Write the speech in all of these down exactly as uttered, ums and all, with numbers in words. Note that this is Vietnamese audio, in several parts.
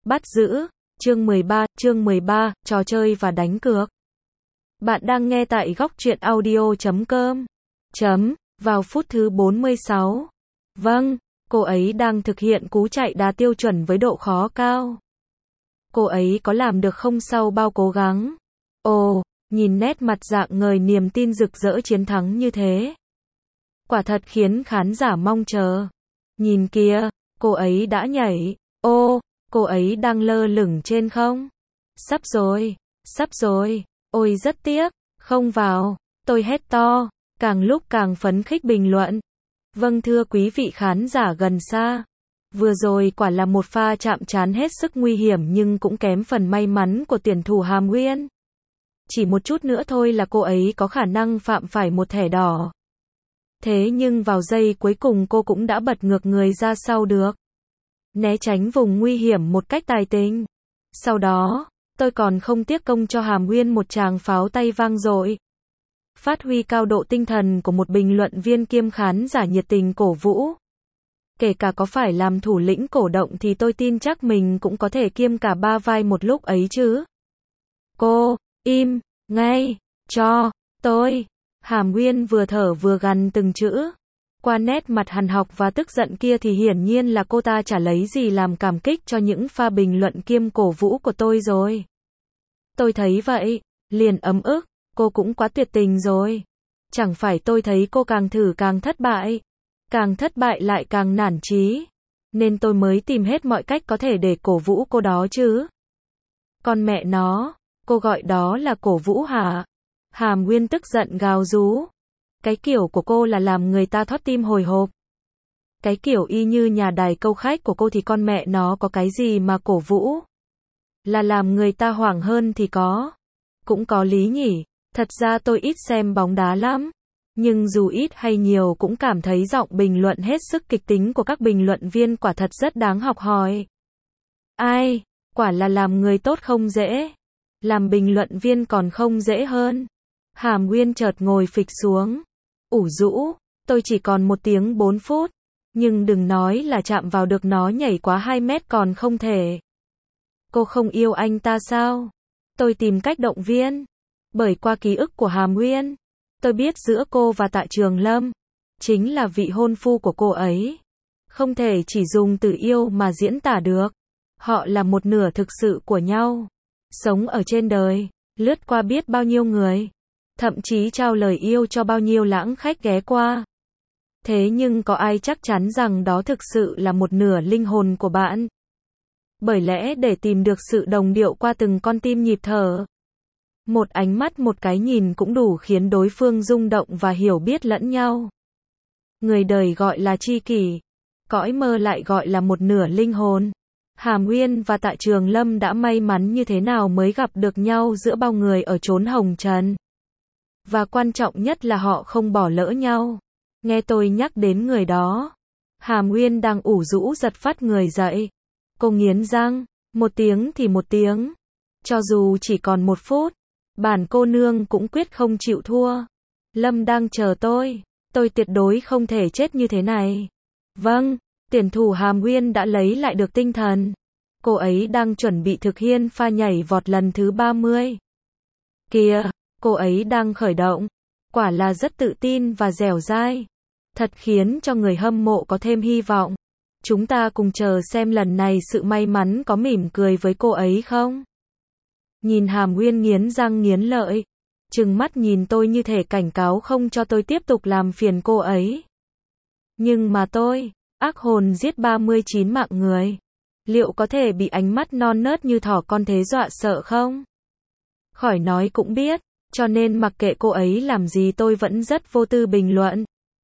Bắt giữ, chương mười ba, chương mười ba, trò chơi và đánh cược. Bạn đang nghe tại góc truyện audio chấm com. Chấm, vào phút thứ bốn mươi sáu. Vâng, cô ấy đang thực hiện cú chạy đá tiêu chuẩn với độ khó cao. Cô ấy có làm được không sau bao cố gắng? Ồ, nhìn nét mặt rạng ngời niềm tin rực rỡ chiến thắng như thế. Quả thật khiến khán giả mong chờ. Nhìn kìa, cô ấy đã nhảy. Ô, cô ấy đang lơ lửng trên không? Sắp rồi, sắp rồi. Ôi rất tiếc, không vào. Tôi hét to, càng lúc càng phấn khích bình luận. Vâng thưa quý vị khán giả gần xa. Vừa rồi quả là một pha chạm trán hết sức nguy hiểm nhưng cũng kém phần may mắn của tuyển thủ Hàm Nguyên. Chỉ một chút nữa thôi là cô ấy có khả năng phạm phải một thẻ đỏ. Thế nhưng vào giây cuối cùng cô cũng đã bật ngược người ra sau được. Né tránh vùng nguy hiểm một cách tài tình. Sau đó, tôi còn không tiếc công cho Hàm Nguyên một tràng pháo tay vang dội. Phát huy cao độ tinh thần của một bình luận viên kiêm khán giả nhiệt tình cổ vũ. Kể cả có phải làm thủ lĩnh cổ động thì tôi tin chắc mình cũng có thể kiêm cả ba vai một lúc ấy chứ. Cô, im, ngay, cho, tôi. Hàm Nguyên vừa thở vừa gằn từng chữ. Qua nét mặt hằn học và tức giận kia thì hiển nhiên là cô ta chả lấy gì làm cảm kích cho những pha bình luận kiêm cổ vũ của tôi rồi. Tôi thấy vậy, liền ấm ức, cô cũng quá tuyệt tình rồi. Chẳng phải tôi thấy cô càng thử càng thất bại, càng thất bại lại càng nản chí, nên tôi mới tìm hết mọi cách có thể để cổ vũ cô đó chứ. Con mẹ nó, cô gọi đó là cổ vũ hả? Hàm Nguyên tức giận gào rú. Cái kiểu của cô là làm người ta thót tim hồi hộp. Cái kiểu y như nhà đài câu khách của cô thì con mẹ nó có cái gì mà cổ vũ. Là làm người ta hoảng hơn thì có. Cũng có lý nhỉ. Thật ra tôi ít xem bóng đá lắm. Nhưng dù ít hay nhiều cũng cảm thấy giọng bình luận hết sức kịch tính của các bình luận viên quả thật rất đáng học hỏi. Ai, quả là làm người tốt không dễ. Làm bình luận viên còn không dễ hơn. Hàm Nguyên chợt ngồi phịch xuống. Ủ rũ, tôi chỉ còn một tiếng bốn phút. Nhưng đừng nói là chạm vào được nó nhảy quá hai mét còn không thể. Cô không yêu anh ta sao? Tôi tìm cách động viên. Bởi qua ký ức của Hàm Nguyên, tôi biết giữa cô và Tạ Trường Lâm, chính là vị hôn phu của cô ấy. Không thể chỉ dùng từ yêu mà diễn tả được. Họ là một nửa thực sự của nhau. Sống ở trên đời, lướt qua biết bao nhiêu người. Thậm chí trao lời yêu cho bao nhiêu lãng khách ghé qua. Thế nhưng có ai chắc chắn rằng đó thực sự là một nửa linh hồn của bạn? Bởi lẽ để tìm được sự đồng điệu qua từng con tim nhịp thở, một ánh mắt một cái nhìn cũng đủ khiến đối phương rung động và hiểu biết lẫn nhau. Người đời gọi là tri kỷ, cõi mơ lại gọi là một nửa linh hồn. Hàm Nguyên và Tạ Trường Lâm đã may mắn như thế nào mới gặp được nhau giữa bao người ở chốn hồng trần. Và quan trọng nhất là họ không bỏ lỡ nhau. Nghe tôi nhắc đến người đó, Hàm Nguyên đang ủ rũ giật phát người dậy. Cô nghiến răng, một tiếng thì một tiếng. Cho dù chỉ còn một phút, bản cô nương cũng quyết không chịu thua. Lâm đang chờ tôi, tôi tuyệt đối không thể chết như thế này. Vâng, tuyển thủ Hàm Nguyên đã lấy lại được tinh thần. Cô ấy đang chuẩn bị thực hiện pha nhảy vọt lần thứ ba mươi. Kìa, cô ấy đang khởi động. Quả là rất tự tin và dẻo dai. Thật khiến cho người hâm mộ có thêm hy vọng. Chúng ta cùng chờ xem lần này sự may mắn có mỉm cười với cô ấy không? Nhìn Hàm Nguyên nghiến răng nghiến lợi, trừng mắt nhìn tôi như thể cảnh cáo không cho tôi tiếp tục làm phiền cô ấy. Nhưng mà tôi, ác hồn giết ba mươi chín mạng người, liệu có thể bị ánh mắt non nớt như thỏ con thế dọa sợ không? Khỏi nói cũng biết, cho nên mặc kệ cô ấy làm gì tôi vẫn rất vô tư bình luận.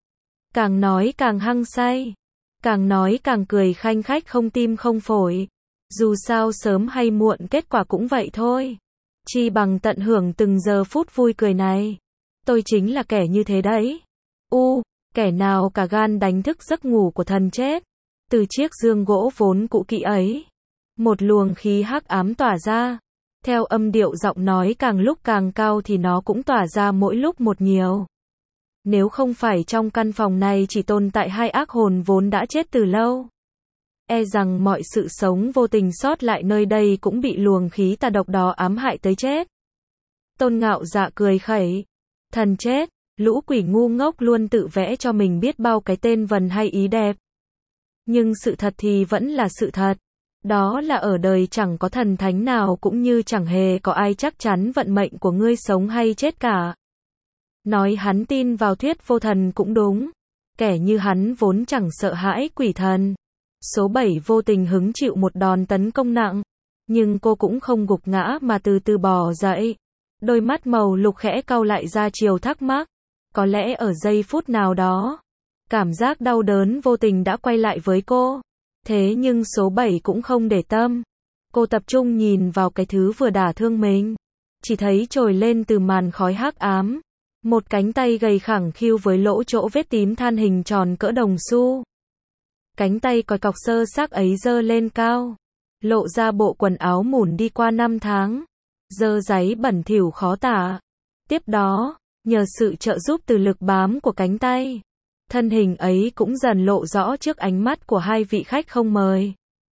Càng nói càng hăng say, càng nói càng cười khanh khách không tim không phổi. Dù sao sớm hay muộn kết quả cũng vậy thôi. Chi bằng tận hưởng từng giờ phút vui cười này. Tôi chính là kẻ như thế đấy. U, kẻ nào cả gan đánh thức giấc ngủ của thần chết. Từ chiếc giường gỗ vốn cũ kỹ ấy, một luồng khí hắc ám tỏa ra. Theo âm điệu giọng nói càng lúc càng cao thì nó cũng tỏa ra mỗi lúc một nhiều. Nếu không phải trong căn phòng này chỉ tồn tại hai ác hồn vốn đã chết từ lâu, e rằng mọi sự sống vô tình sót lại nơi đây cũng bị luồng khí tà độc đó ám hại tới chết. Tôn Ngạo Dạ cười khẩy. Thần chết, lũ quỷ ngu ngốc luôn tự vẽ cho mình biết bao cái tên vần hay ý đẹp. Nhưng sự thật thì vẫn là sự thật. Đó là ở đời chẳng có thần thánh nào cũng như chẳng hề có ai chắc chắn vận mệnh của ngươi sống hay chết cả. Nói hắn tin vào thuyết vô thần cũng đúng. Kẻ như hắn vốn chẳng sợ hãi quỷ thần. Số bảy vô tình hứng chịu một đòn tấn công nặng. Nhưng cô cũng không gục ngã mà từ từ bò dậy. Đôi mắt màu lục khẽ cau lại ra chiều thắc mắc. Có lẽ ở giây phút nào đó, cảm giác đau đớn vô tình đã quay lại với cô. Thế nhưng số bảy cũng không để tâm. Cô tập trung nhìn vào cái thứ vừa đả thương mình. Chỉ thấy trồi lên từ màn khói hắc ám. Một cánh tay gầy khẳng khiu với lỗ chỗ vết tím than hình tròn cỡ đồng xu. Cánh tay còi cọc sơ xác ấy giơ lên cao. Lộ ra bộ quần áo mủn đi qua năm tháng. Dơ dáy bẩn thỉu khó tả. Tiếp đó, nhờ sự trợ giúp từ lực bám của cánh tay, thân hình ấy cũng dần lộ rõ trước ánh mắt của hai vị khách không mời.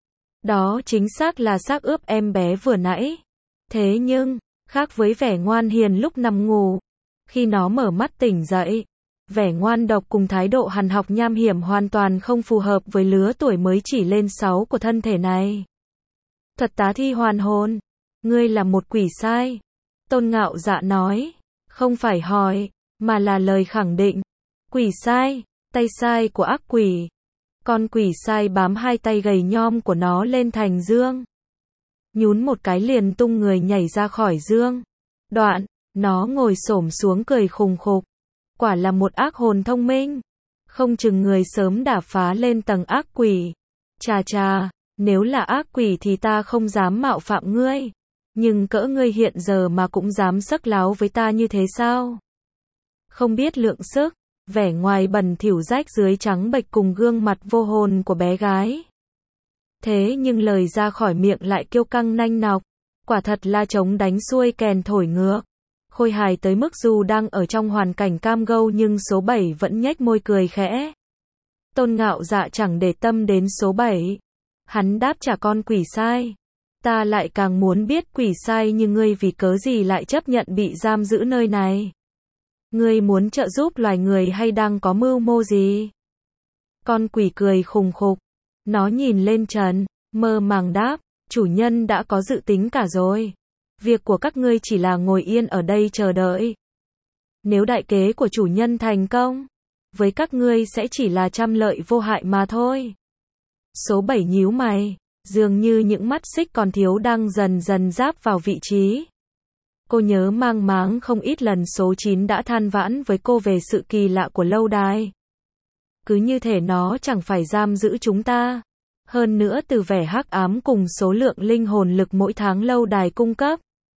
Đó chính xác là xác ướp em bé vừa nãy. Thế nhưng, khác với vẻ ngoan hiền lúc nằm ngủ, khi nó mở mắt tỉnh dậy, vẻ ngoan độc cùng thái độ hằn học nham hiểm hoàn toàn không phù hợp với lứa tuổi mới chỉ lên sáu của thân thể này. Thuật tá thi hoàn hồn, ngươi là một quỷ sai. Tôn Ngạo Dạ nói, không phải hỏi, mà là lời khẳng định. Quỷ sai, tay sai của ác quỷ. Con quỷ sai bám hai tay gầy nhom của nó lên thành dương. Nhún một cái liền tung người nhảy ra khỏi dương. Đoạn, nó ngồi xổm xuống cười khùng khục. Quả là một ác hồn thông minh. Không chừng người sớm đã phá lên tầng ác quỷ. Chà chà, nếu là ác quỷ thì ta không dám mạo phạm ngươi. Nhưng cỡ ngươi hiện giờ mà cũng dám sắc láo với ta như thế sao? Không biết lượng sức, vẻ ngoài bẩn thỉu rách dưới trắng bệch cùng gương mặt vô hồn của bé gái. Thế nhưng lời ra khỏi miệng lại kiêu căng nanh nọc, quả thật là trống đánh xuôi kèn thổi ngược. Khôi hài tới mức dù đang ở trong hoàn cảnh cam go nhưng số bảy vẫn nhếch môi cười khẽ. Tôn Ngạo Dạ chẳng để tâm đến số bảy. Hắn đáp trả con quỷ sai. Ta lại càng muốn biết quỷ sai như ngươi vì cớ gì lại chấp nhận bị giam giữ nơi này. Ngươi muốn trợ giúp loài người hay đang có mưu mô gì? Con quỷ cười khùng khục. Nó nhìn lên trần, mơ màng đáp, chủ nhân đã có dự tính cả rồi. Việc của các ngươi chỉ là ngồi yên ở đây chờ đợi. Nếu đại kế của chủ nhân thành công, với các ngươi sẽ chỉ là trăm lợi vô hại mà thôi. Số bảy nhíu mày. Dường như những mắt xích còn thiếu đang dần dần giáp vào vị trí. Cô nhớ mang máng không ít lần số chín đã than vãn với cô về sự kỳ lạ của lâu đài. Cứ như thể nó chẳng phải giam giữ chúng ta. Hơn nữa từ vẻ hắc ám cùng số lượng linh hồn lực mỗi tháng lâu đài cung cấp.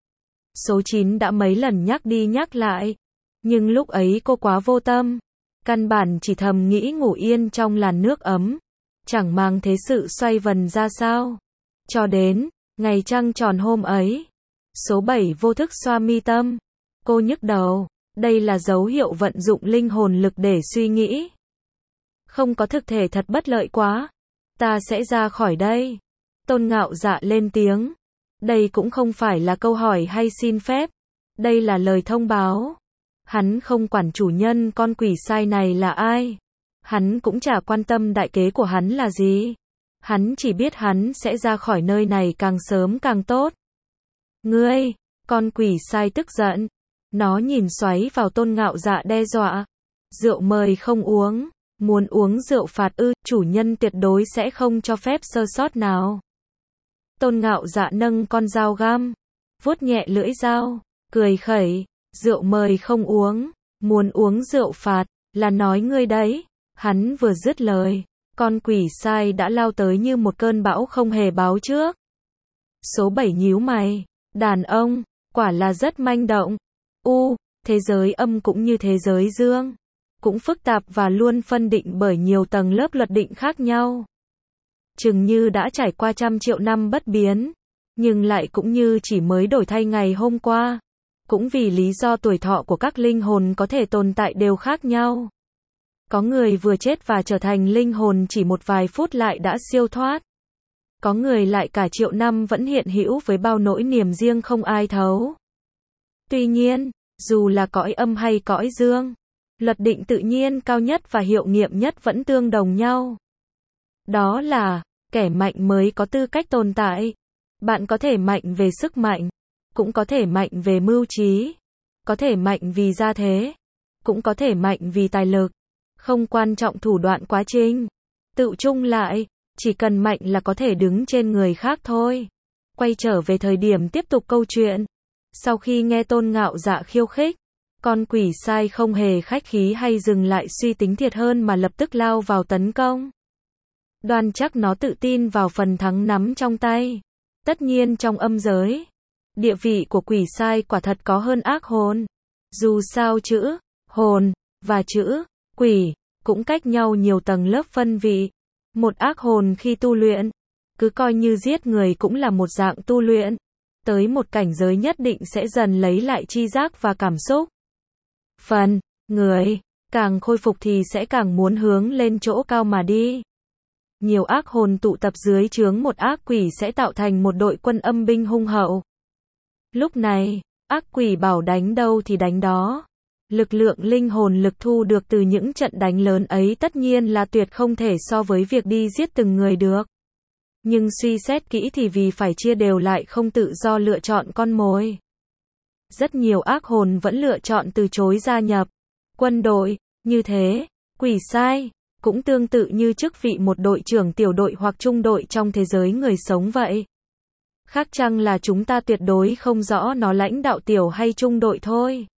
Số chín đã mấy lần nhắc đi nhắc lại. Nhưng lúc ấy cô quá vô tâm. Căn bản chỉ thầm nghĩ ngủ yên trong làn nước ấm. Chẳng mang thế sự xoay vần ra sao. Cho đến, ngày trăng tròn hôm ấy. Số bảy vô thức xoa mi tâm. Cô nhức đầu. Đây là dấu hiệu vận dụng linh hồn lực để suy nghĩ. Không có thực thể thật bất lợi quá. Ta sẽ ra khỏi đây. Tôn Ngạo Dạ lên tiếng. Đây cũng không phải là câu hỏi hay xin phép. Đây là lời thông báo. Hắn không quản chủ nhân con quỷ sai này là ai. Hắn cũng chả quan tâm đại kế của hắn là gì. Hắn chỉ biết hắn sẽ ra khỏi nơi này càng sớm càng tốt. Ngươi, con quỷ sai tức giận. Nó nhìn xoáy vào Tôn Ngạo Dạ đe dọa. Rượu mời không uống. Muốn uống rượu phạt ư, chủ nhân tuyệt đối sẽ không cho phép sơ sót nào. Tôn Ngạo Dạ nâng con dao găm. Vuốt nhẹ lưỡi dao. Cười khẩy. Rượu mời không uống. Muốn uống rượu phạt. Là nói ngươi đấy. Hắn vừa dứt lời, con quỷ sai đã lao tới như một cơn bão không hề báo trước. Số bảy nhíu mày, đàn ông, quả là rất manh động. U, thế giới âm cũng như thế giới dương, cũng phức tạp và luôn phân định bởi nhiều tầng lớp luật định khác nhau. Chừng như đã trải qua trăm triệu năm bất biến, nhưng lại cũng như chỉ mới đổi thay ngày hôm qua. Cũng vì lý do tuổi thọ của các linh hồn có thể tồn tại đều khác nhau. Có người vừa chết và trở thành linh hồn chỉ một vài phút lại đã siêu thoát. có người lại cả triệu năm vẫn hiện hữu với bao nỗi niềm riêng không ai thấu. Tuy nhiên, dù là cõi âm hay cõi dương, luật định tự nhiên cao nhất và hiệu nghiệm nhất vẫn tương đồng nhau. Đó là, kẻ mạnh mới có tư cách tồn tại. Bạn có thể mạnh về sức mạnh, cũng có thể mạnh về mưu trí, có thể mạnh vì gia thế, cũng có thể mạnh vì tài lực. Không quan trọng thủ đoạn quá trình. Tự chung lại, chỉ cần mạnh là có thể đứng trên người khác thôi. Quay trở về thời điểm tiếp tục câu chuyện. Sau khi nghe Tôn Ngạo Dạ khiêu khích, con quỷ sai không hề khách khí hay dừng lại suy tính thiệt hơn mà lập tức lao vào tấn công. Đoan chắc nó tự tin vào phần thắng nắm trong tay. Tất nhiên trong âm giới, địa vị của quỷ sai quả thật có hơn ác hồn. Dù sao chữ hồn và chữ quỷ cũng cách nhau nhiều tầng lớp phân vị. Một ác hồn khi tu luyện, cứ coi như giết người cũng là một dạng tu luyện. Tới một cảnh giới nhất định sẽ dần lấy lại tri giác và cảm xúc. Phần người càng khôi phục thì sẽ càng muốn hướng lên chỗ cao mà đi. Nhiều ác hồn tụ tập dưới trướng một ác quỷ sẽ tạo thành một đội quân âm binh hung hậu. Lúc này, ác quỷ bảo đánh đâu thì đánh đó. Lực lượng linh hồn lực thu được từ những trận đánh lớn ấy tất nhiên là tuyệt không thể so với việc đi giết từng người được. Nhưng suy xét kỹ thì vì phải chia đều lại không tự do lựa chọn con mồi. Rất nhiều ác hồn vẫn lựa chọn từ chối gia nhập quân đội. Như thế, quỷ sai cũng tương tự như chức vị một đội trưởng tiểu đội hoặc trung đội trong thế giới người sống vậy. Khác chăng là chúng ta tuyệt đối không rõ nó lãnh đạo tiểu hay trung đội thôi.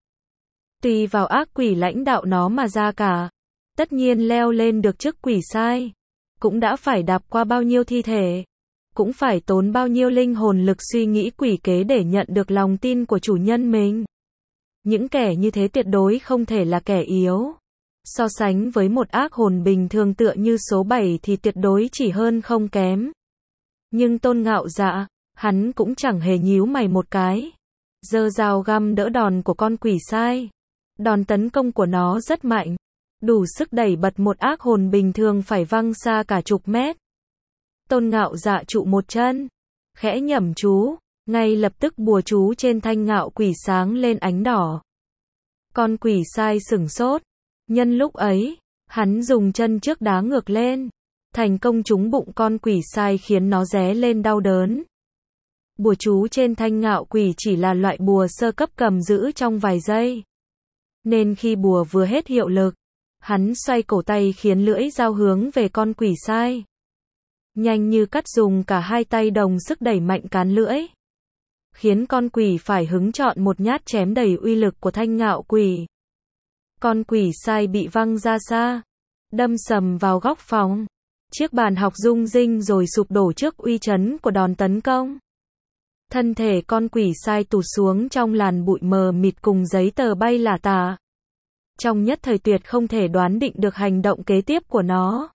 Tùy vào ác quỷ lãnh đạo nó mà ra cả. Tất nhiên leo lên được chức quỷ sai, cũng đã phải đạp qua bao nhiêu thi thể, cũng phải tốn bao nhiêu linh hồn lực suy nghĩ quỷ kế để nhận được lòng tin của chủ nhân mình. Những kẻ như thế tuyệt đối không thể là kẻ yếu. So sánh với một ác hồn bình thường tựa như số bảy thì tuyệt đối chỉ hơn không kém. Nhưng Tôn Ngạo Dạ, hắn cũng chẳng hề nhíu mày một cái. Giơ dao găm đỡ đòn của con quỷ sai. Đòn tấn công của nó rất mạnh, đủ sức đẩy bật một ác hồn bình thường phải văng xa cả chục mét. Tôn Ngạo Dạ trụ một chân, khẽ nhẩm chú, ngay lập tức bùa chú trên thanh ngạo quỷ sáng lên ánh đỏ. Con quỷ sai sửng sốt. Nhân lúc ấy, hắn dùng chân trước đá ngược lên, thành công trúng bụng con quỷ sai khiến nó ré lên đau đớn. Bùa chú trên thanh ngạo quỷ chỉ là loại bùa sơ cấp cầm giữ trong vài giây. Nên khi bùa vừa hết hiệu lực, hắn xoay cổ tay khiến lưỡi dao hướng về con quỷ sai. Nhanh như cắt dùng cả hai tay đồng sức đẩy mạnh cán lưỡi. Khiến con quỷ phải hứng chọn một nhát chém đầy uy lực của thanh ngạo quỷ. Con quỷ sai bị văng ra xa, đâm sầm vào góc phòng. Chiếc bàn học rung rinh rồi sụp đổ trước uy chấn của đòn tấn công. Thân thể con quỷ sai tụt xuống trong làn bụi mờ mịt cùng giấy tờ bay lả tả. Trong nhất thời tuyệt không thể đoán định được hành động kế tiếp của nó.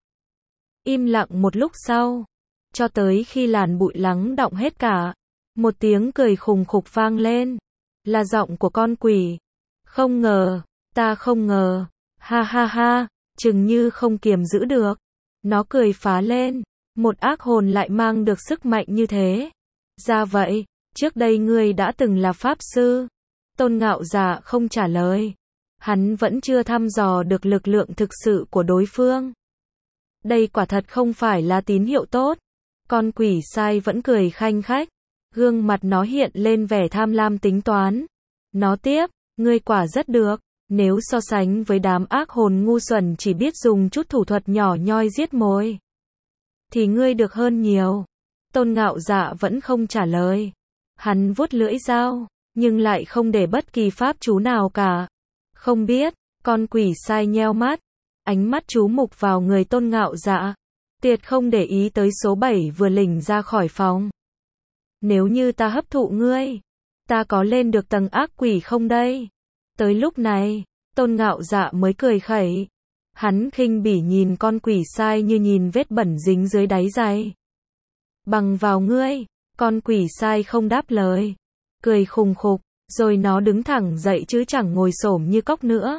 Im lặng một lúc sau, cho tới khi làn bụi lắng đọng hết cả, một tiếng cười khùng khục vang lên. Là giọng của con quỷ. Không ngờ, ta không ngờ, ha ha ha, chừng như không kiềm giữ được. Nó cười phá lên, một ác hồn lại mang được sức mạnh như thế. Ra vậy, trước đây ngươi đã từng là pháp sư. Tôn Ngạo Dạ không trả lời. Hắn vẫn chưa thăm dò được lực lượng thực sự của đối phương. Đây quả thật không phải là tín hiệu tốt. Con quỷ sai vẫn cười khanh khách. Gương mặt nó hiện lên vẻ tham lam tính toán. Nó tiếp, ngươi quả rất được. Nếu so sánh với đám ác hồn ngu xuẩn chỉ biết dùng chút thủ thuật nhỏ nhoi giết mồi, thì ngươi được hơn nhiều. Tôn Ngạo Dạ vẫn không trả lời. Hắn vuốt lưỡi dao, nhưng lại không để bất kỳ pháp chú nào cả. Không biết, con quỷ sai nheo mắt, ánh mắt chú mục vào người Tôn Ngạo Dạ, tuyệt không để ý tới số bảy vừa lỉnh ra khỏi phòng. Nếu như ta hấp thụ ngươi, ta có lên được tầng ác quỷ không đây? Tới lúc này, Tôn Ngạo Dạ mới cười khẩy. Hắn khinh bỉ nhìn con quỷ sai như nhìn vết bẩn dính dưới đáy giày. Bằng vào ngươi, con quỷ sai không đáp lời. Cười khùng khục, rồi nó đứng thẳng dậy chứ chẳng ngồi xổm như cóc nữa.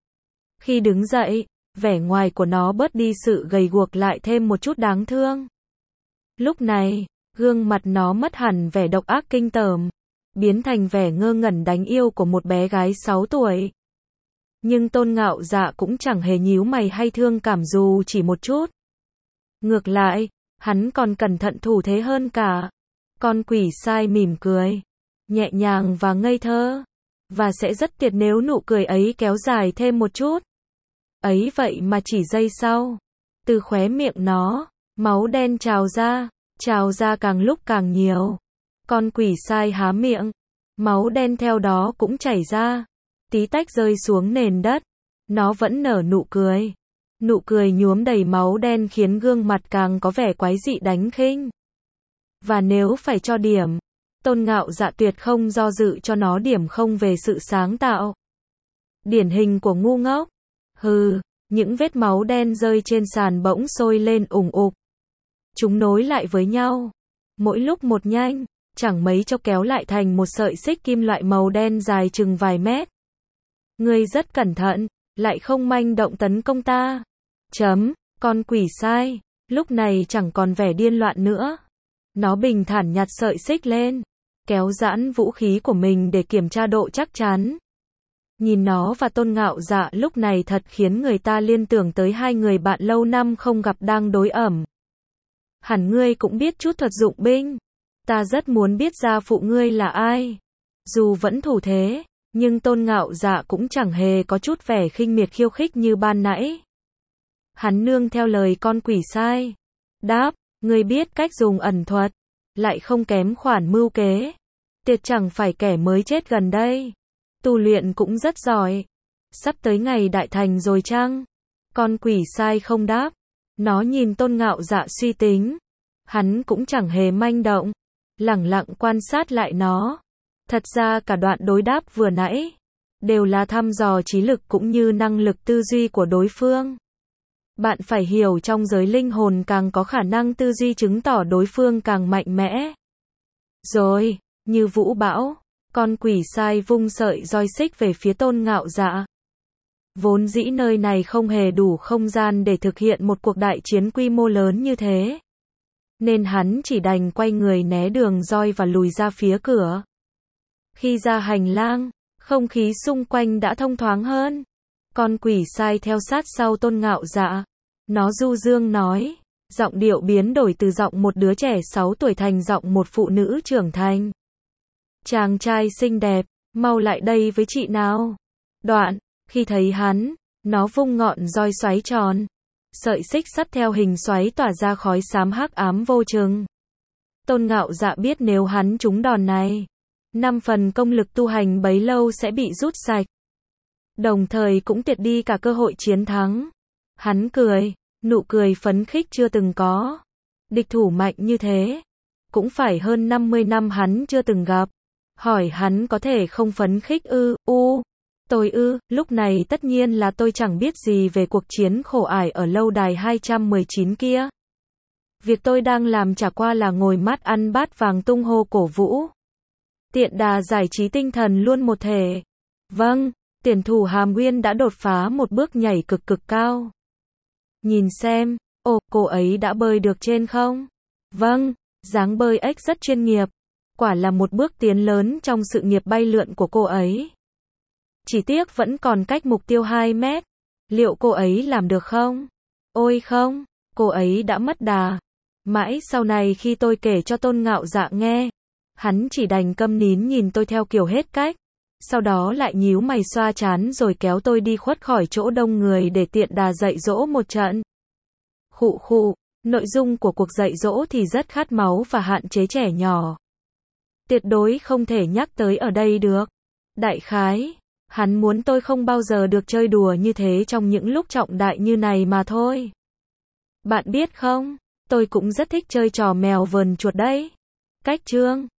Khi đứng dậy, vẻ ngoài của nó bớt đi sự gầy guộc lại thêm một chút đáng thương. Lúc này, gương mặt nó mất hẳn vẻ độc ác kinh tởm, biến thành vẻ ngơ ngẩn đánh yêu của một bé gái sáu tuổi. Nhưng Tôn Ngạo Dạ cũng chẳng hề nhíu mày hay thương cảm dù chỉ một chút. Ngược lại, hắn còn cẩn thận thủ thế hơn cả. Con quỷ sai mỉm cười, nhẹ nhàng và ngây thơ, và sẽ rất tuyệt nếu nụ cười ấy kéo dài thêm một chút. Ấy vậy mà chỉ giây sau, từ khóe miệng nó, máu đen trào ra, trào ra càng lúc càng nhiều. Con quỷ sai há miệng, máu đen theo đó cũng chảy ra, tí tách rơi xuống nền đất. Nó vẫn nở nụ cười. Nụ cười nhuốm đầy máu đen khiến gương mặt càng có vẻ quái dị đánh khinh. Và nếu phải cho điểm, Tôn Ngạo Dạ tuyệt không do dự cho nó điểm không về sự sáng tạo. Điển hình của ngu ngốc. Hừ, những vết máu đen rơi trên sàn bỗng sôi lên ủng ục. Chúng nối lại với nhau, mỗi lúc một nhanh, chẳng mấy chốc kéo lại thành một sợi xích kim loại màu đen dài chừng vài mét. Ngươi rất cẩn thận, lại không manh động tấn công ta. Chấm, con quỷ sai, lúc này chẳng còn vẻ điên loạn nữa. Nó bình thản nhặt sợi xích lên, kéo giãn vũ khí của mình để kiểm tra độ chắc chắn. Nhìn nó và Tôn Ngạo Dạ lúc này thật khiến người ta liên tưởng tới hai người bạn lâu năm không gặp đang đối ẩm. Hẳn ngươi cũng biết chút thuật dụng binh. Ta rất muốn biết gia phụ ngươi là ai. Dù vẫn thủ thế, nhưng Tôn Ngạo Dạ cũng chẳng hề có chút vẻ khinh miệt khiêu khích như ban nãy. Hắn nương theo lời con quỷ sai. Đáp, ngươi biết cách dùng ẩn thuật, lại không kém khoản mưu kế. Tuyệt chẳng phải kẻ mới chết gần đây. Tu luyện cũng rất giỏi. Sắp tới ngày đại thành rồi chăng? Con quỷ sai không đáp. Nó nhìn Tôn Ngạo Dạ suy tính. Hắn cũng chẳng hề manh động, lẳng lặng quan sát lại nó. Thật ra cả đoạn đối đáp vừa nãy đều là thăm dò trí lực cũng như năng lực tư duy của đối phương. Bạn phải hiểu trong giới linh hồn càng có khả năng tư duy chứng tỏ đối phương càng mạnh mẽ. Rồi, như vũ bão, con quỷ sai vung sợi roi xích về phía Tôn Ngạo Dạ. Vốn dĩ nơi này không hề đủ không gian để thực hiện một cuộc đại chiến quy mô lớn như thế, nên hắn chỉ đành quay người né đường roi và lùi ra phía cửa. Khi ra hành lang, không khí xung quanh đã thông thoáng hơn. Con quỷ sai theo sát sau Tôn Ngạo Dạ. Nó du dương nói, giọng điệu biến đổi từ giọng một đứa trẻ sáu tuổi thành giọng một phụ nữ trưởng thành. Chàng trai xinh đẹp, mau lại đây với chị nào. Đoạn, khi thấy hắn, nó vung ngọn roi xoáy tròn. Sợi xích sắt theo hình xoáy tỏa ra khói xám hắc ám vô chừng. Tôn Ngạo Dạ biết nếu hắn trúng đòn này, năm phần công lực tu hành bấy lâu sẽ bị rút sạch. Đồng thời cũng tiệt đi cả cơ hội chiến thắng. Hắn cười, nụ cười phấn khích chưa từng có. Địch thủ mạnh như thế, cũng phải hơn năm mươi năm hắn chưa từng gặp. Hỏi hắn có thể không phấn khích ư, u. Tôi ư, lúc này tất nhiên là tôi chẳng biết gì về cuộc chiến khổ ải ở lâu đài hai trăm mười chín kia. Việc tôi đang làm chả qua là ngồi mắt ăn bát vàng tung hô cổ vũ. Tiện đà giải trí tinh thần luôn một thể. Vâng, tuyển thủ Hàm Nguyên đã đột phá một bước nhảy cực cực cao. Nhìn xem, ồ, cô ấy đã bơi được trên không? Vâng, dáng bơi ếch rất chuyên nghiệp. Quả là một bước tiến lớn trong sự nghiệp bay lượn của cô ấy. Chỉ tiếc vẫn còn cách mục tiêu hai mét. Liệu cô ấy làm được không? Ôi không, cô ấy đã mất đà. Mãi sau này khi tôi kể cho Tôn Ngạo Dạ nghe, hắn chỉ đành câm nín nhìn tôi theo kiểu hết cách. Sau đó lại nhíu mày xoa trán rồi kéo tôi đi khuất khỏi chỗ đông người để tiện đà dạy dỗ một trận. Khụ khụ, nội dung của cuộc dạy dỗ thì rất khát máu và hạn chế trẻ nhỏ. Tuyệt đối không thể nhắc tới ở đây được. Đại khái, hắn muốn tôi không bao giờ được chơi đùa như thế trong những lúc trọng đại như này mà thôi. Bạn biết không, tôi cũng rất thích chơi trò mèo vờn chuột đấy. Cách chương